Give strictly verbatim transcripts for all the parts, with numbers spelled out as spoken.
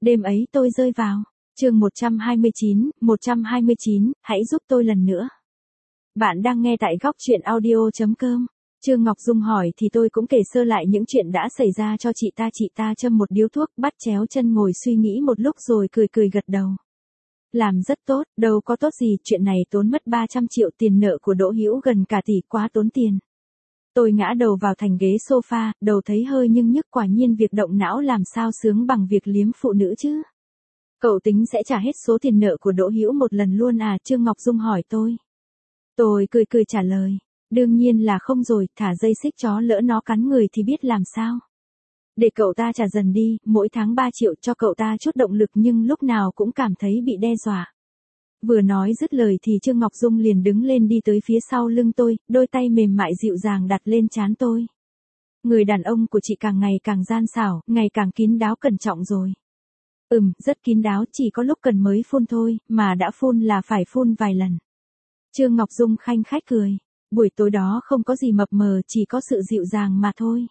Đêm ấy tôi rơi vào. Chương một trăm hai mươi chín, một trăm hai mươi chín, hãy giúp tôi lần nữa. Bạn đang nghe tại góc truyện audio chấm com. Trương Ngọc Dung hỏi thì tôi cũng kể sơ lại những chuyện đã xảy ra cho chị ta. Chị ta châm một điếu thuốc, bắt chéo chân ngồi suy nghĩ một lúc rồi cười cười gật đầu. Làm rất tốt, đâu có tốt gì, chuyện này tốn mất ba trăm triệu, tiền nợ của Đỗ Hữu gần cả tỷ, quá tốn tiền. Tôi ngã đầu vào thành ghế sofa, đầu thấy hơi nhưng nhức, quả nhiên việc động não làm sao sướng bằng việc liếm phụ nữ chứ. Cậu tính sẽ trả hết số tiền nợ của Đỗ Hữu một lần luôn à? Trương Ngọc Dung hỏi tôi. Tôi cười cười trả lời. Đương nhiên là không rồi, thả dây xích chó lỡ nó cắn người thì biết làm sao. Để cậu ta trả dần đi, mỗi tháng ba triệu cho cậu ta chút động lực, nhưng lúc nào cũng cảm thấy bị đe dọa. Vừa nói dứt lời thì Trương Ngọc Dung liền đứng lên đi tới phía sau lưng tôi, đôi tay mềm mại dịu dàng đặt lên trán tôi. Người đàn ông của chị càng ngày càng gian xảo, ngày càng kín đáo cẩn trọng rồi. Ừm, rất kín đáo, chỉ có lúc cần mới phun thôi, mà đã phun là phải phun vài lần. Trương Ngọc Dung khanh khách cười. Buổi tối đó không có gì mập mờ, chỉ có sự dịu dàng mà thôi.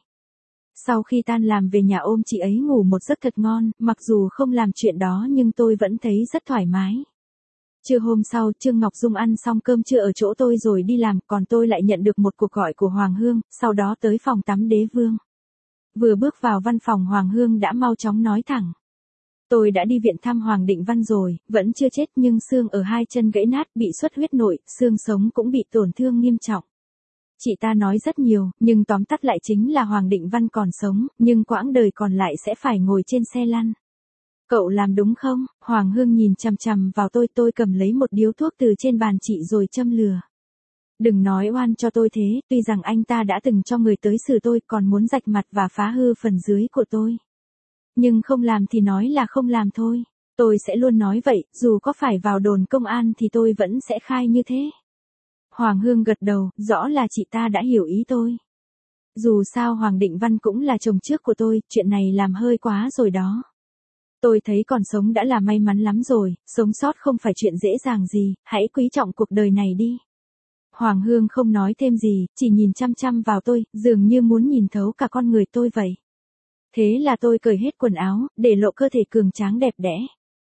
Sau khi tan làm về nhà ôm chị ấy ngủ một giấc thật ngon, mặc dù không làm chuyện đó nhưng tôi vẫn thấy rất thoải mái. Trưa hôm sau, Trương Ngọc Dung ăn xong cơm trưa ở chỗ tôi rồi đi làm, còn tôi lại nhận được một cuộc gọi của Hoàng Hương, sau đó tới phòng tắm Đế Vương. Vừa bước vào văn phòng, Hoàng Hương đã mau chóng nói thẳng. Tôi đã đi viện thăm Hoàng Định Văn rồi, vẫn chưa chết nhưng xương ở hai chân gãy nát, bị xuất huyết nội, xương sống cũng bị tổn thương nghiêm trọng. Chị ta nói rất nhiều, nhưng tóm tắt lại chính là Hoàng Định Văn còn sống, nhưng quãng đời còn lại sẽ phải ngồi trên xe lăn. Cậu làm đúng không? Hoàng Hương nhìn chằm chằm vào tôi, tôi cầm lấy một điếu thuốc từ trên bàn chị rồi châm lửa. Đừng nói oan cho tôi thế, tuy rằng anh ta đã từng cho người tới xử tôi, còn muốn rạch mặt và phá hư phần dưới của tôi. Nhưng không làm thì nói là không làm thôi. Tôi sẽ luôn nói vậy, dù có phải vào đồn công an thì tôi vẫn sẽ khai như thế. Hoàng Hương gật đầu, rõ là chị ta đã hiểu ý tôi. Dù sao Hoàng Định Văn cũng là chồng trước của tôi, chuyện này làm hơi quá rồi đó. Tôi thấy còn sống đã là may mắn lắm rồi, sống sót không phải chuyện dễ dàng gì, hãy quý trọng cuộc đời này đi. Hoàng Hương không nói thêm gì, chỉ nhìn chăm chăm vào tôi, dường như muốn nhìn thấu cả con người tôi vậy. Thế là tôi cởi hết quần áo, để lộ cơ thể cường tráng đẹp đẽ.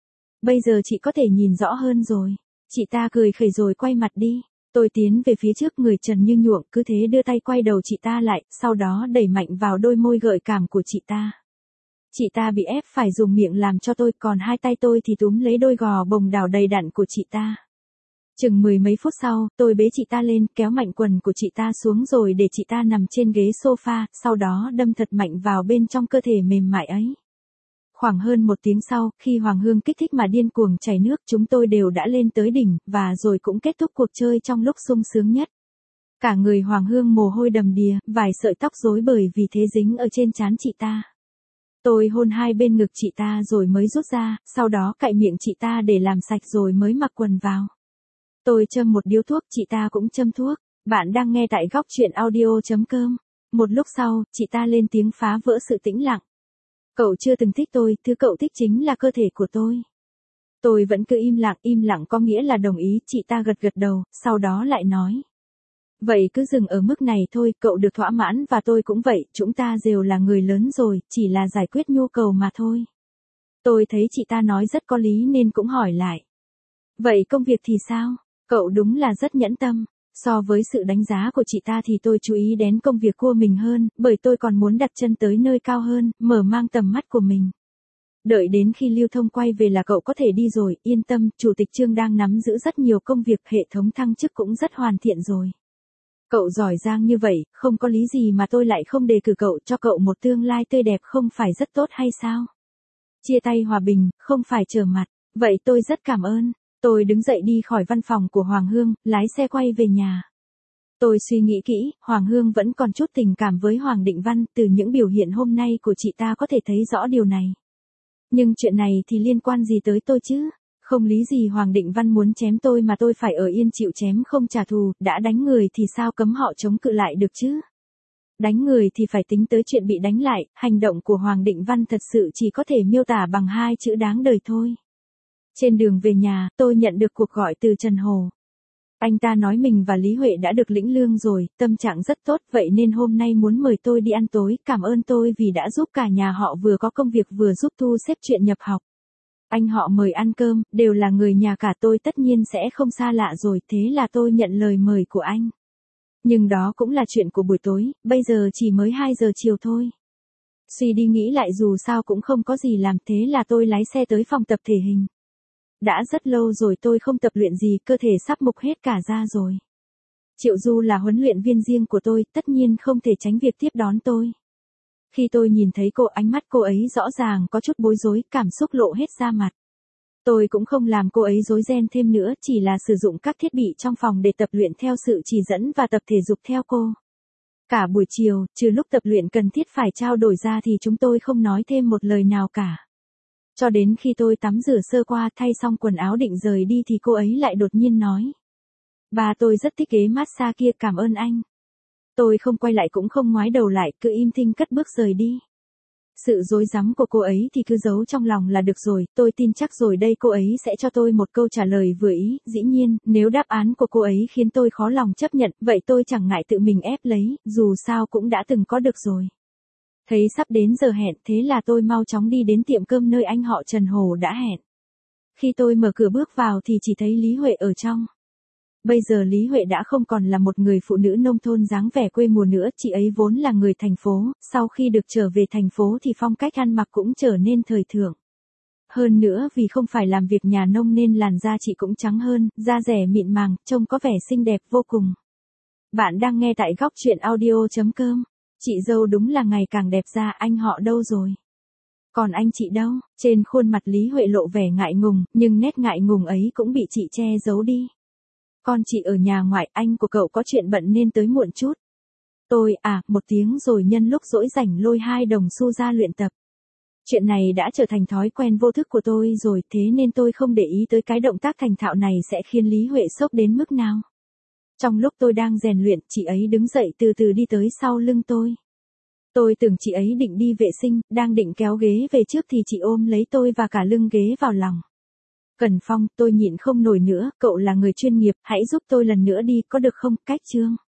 Bây giờ chị có thể nhìn rõ hơn rồi. Chị ta cười khẩy rồi quay mặt đi. Tôi tiến về phía trước, người trần như nhuộm, cứ thế đưa tay quay đầu chị ta lại, sau đó đẩy mạnh vào đôi môi gợi cảm của chị ta. Chị ta bị ép phải dùng miệng làm cho tôi, còn hai tay tôi thì túm lấy đôi gò bồng đảo đầy đặn của chị ta. Chừng mười mấy phút sau, tôi bế chị ta lên, kéo mạnh quần của chị ta xuống rồi để chị ta nằm trên ghế sofa, sau đó đâm thật mạnh vào bên trong cơ thể mềm mại ấy. Khoảng hơn một tiếng sau, khi Hoàng Hương kích thích mà điên cuồng chảy nước, chúng tôi đều đã lên tới đỉnh, và rồi cũng kết thúc cuộc chơi trong lúc sung sướng nhất. Cả người Hoàng Hương mồ hôi đầm đìa, vài sợi tóc rối bời vì thế dính ở trên trán chị ta. Tôi hôn hai bên ngực chị ta rồi mới rút ra, sau đó cạy miệng chị ta để làm sạch rồi mới mặc quần vào. Tôi châm một điếu thuốc, chị ta cũng châm thuốc. Bạn đang nghe tại góc truyện audio chấm com. Một lúc sau, chị ta lên tiếng phá vỡ sự tĩnh lặng. Cậu chưa từng thích tôi, thứ cậu thích chính là cơ thể của tôi. Tôi vẫn cứ im lặng, im lặng có nghĩa là đồng ý, chị ta gật gật đầu, sau đó lại nói. Vậy cứ dừng ở mức này thôi, cậu được thỏa mãn và tôi cũng vậy, chúng ta đều là người lớn rồi, chỉ là giải quyết nhu cầu mà thôi. Tôi thấy chị ta nói rất có lý nên cũng hỏi lại. Vậy công việc thì sao? Cậu đúng là rất nhẫn tâm. So với sự đánh giá của chị ta thì tôi chú ý đến công việc của mình hơn, bởi tôi còn muốn đặt chân tới nơi cao hơn, mở mang tầm mắt của mình. Đợi đến khi Lưu Thông quay về là cậu có thể đi rồi, yên tâm, Chủ tịch Trương đang nắm giữ rất nhiều công việc, hệ thống thăng chức cũng rất hoàn thiện rồi. Cậu giỏi giang như vậy, không có lý gì mà tôi lại không đề cử cậu, cho cậu một tương lai tươi đẹp không phải rất tốt hay sao? Chia tay hòa bình, không phải trở mặt, vậy tôi rất cảm ơn. Tôi đứng dậy đi khỏi văn phòng của Hoàng Hương, lái xe quay về nhà. Tôi suy nghĩ kỹ, Hoàng Hương vẫn còn chút tình cảm với Hoàng Định Văn, từ những biểu hiện hôm nay của chị ta có thể thấy rõ điều này. Nhưng chuyện này thì liên quan gì tới tôi chứ? Không lý gì Hoàng Định Văn muốn chém tôi mà tôi phải ở yên chịu chém không trả thù, đã đánh người thì sao cấm họ chống cự lại được chứ? Đánh người thì phải tính tới chuyện bị đánh lại, hành động của Hoàng Định Văn thật sự chỉ có thể miêu tả bằng hai chữ đáng đời thôi. Trên đường về nhà, tôi nhận được cuộc gọi từ Trần Hồ. Anh ta nói mình và Lý Huệ đã được lĩnh lương rồi, tâm trạng rất tốt, vậy nên hôm nay muốn mời tôi đi ăn tối, cảm ơn tôi vì đã giúp cả nhà họ vừa có công việc vừa giúp thu xếp chuyện nhập học. Anh họ mời ăn cơm, đều là người nhà cả tôi tất nhiên sẽ không xa lạ rồi, thế là tôi nhận lời mời của anh. Nhưng đó cũng là chuyện của buổi tối, bây giờ chỉ mới hai giờ chiều thôi. Suy đi nghĩ lại dù sao cũng không có gì làm, thế là tôi lái xe tới phòng tập thể hình. Đã rất lâu rồi tôi không tập luyện gì, cơ thể sắp mục hết cả ra rồi. Triệu Du là huấn luyện viên riêng của tôi, tất nhiên không thể tránh việc tiếp đón tôi. Khi tôi nhìn thấy cô, ánh mắt cô ấy rõ ràng có chút bối rối, cảm xúc lộ hết ra mặt. Tôi cũng không làm cô ấy rối ren thêm nữa, chỉ là sử dụng các thiết bị trong phòng để tập luyện theo sự chỉ dẫn và tập thể dục theo cô. Cả buổi chiều, trừ lúc tập luyện cần thiết phải trao đổi ra thì chúng tôi không nói thêm một lời nào cả. Cho đến khi tôi tắm rửa sơ qua, thay xong quần áo định rời đi thì cô ấy lại đột nhiên nói. Ba tôi rất thích ghế massage kia, cảm ơn anh. Tôi không quay lại cũng không ngoái đầu lại, cứ im thinh cất bước rời đi. Sự rối rắm của cô ấy thì cứ giấu trong lòng là được rồi, tôi tin chắc rồi đây cô ấy sẽ cho tôi một câu trả lời vừa ý, dĩ nhiên, nếu đáp án của cô ấy khiến tôi khó lòng chấp nhận, vậy tôi chẳng ngại tự mình ép lấy, dù sao cũng đã từng có được rồi. Thấy sắp đến giờ hẹn, thế là tôi mau chóng đi đến tiệm cơm nơi anh họ Trần Hồ đã hẹn. Khi tôi mở cửa bước vào thì chỉ thấy Lý Huệ ở trong. Bây giờ Lý Huệ đã không còn là một người phụ nữ nông thôn dáng vẻ quê mùa nữa, chị ấy vốn là người thành phố, sau khi được trở về thành phố thì phong cách ăn mặc cũng trở nên thời thượng. Hơn nữa vì không phải làm việc nhà nông nên làn da chị cũng trắng hơn, da rẻ mịn màng, trông có vẻ xinh đẹp vô cùng. Bạn đang nghe tại góc truyện audio chấm com. Chị dâu đúng là ngày càng đẹp ra, anh họ đâu rồi? Còn anh chị đâu? Trên khuôn mặt Lý Huệ lộ vẻ ngại ngùng, nhưng nét ngại ngùng ấy cũng bị chị che giấu đi. Con chị ở nhà ngoại, anh của cậu có chuyện bận nên tới muộn chút. Tôi, à, một tiếng rồi nhân lúc rỗi rảnh lôi hai đồng xu ra luyện tập. Chuyện này đã trở thành thói quen vô thức của tôi rồi, thế nên tôi không để ý tới cái động tác thành thạo này sẽ khiến Lý Huệ sốc đến mức nào. Trong lúc tôi đang rèn luyện, chị ấy đứng dậy từ từ đi tới sau lưng tôi. Tôi tưởng chị ấy định đi vệ sinh, đang định kéo ghế về trước thì chị ôm lấy tôi và cả lưng ghế vào lòng. Cẩn Phong, tôi nhịn không nổi nữa, cậu là người chuyên nghiệp, hãy giúp tôi lần nữa đi, có được không? Cách Trương.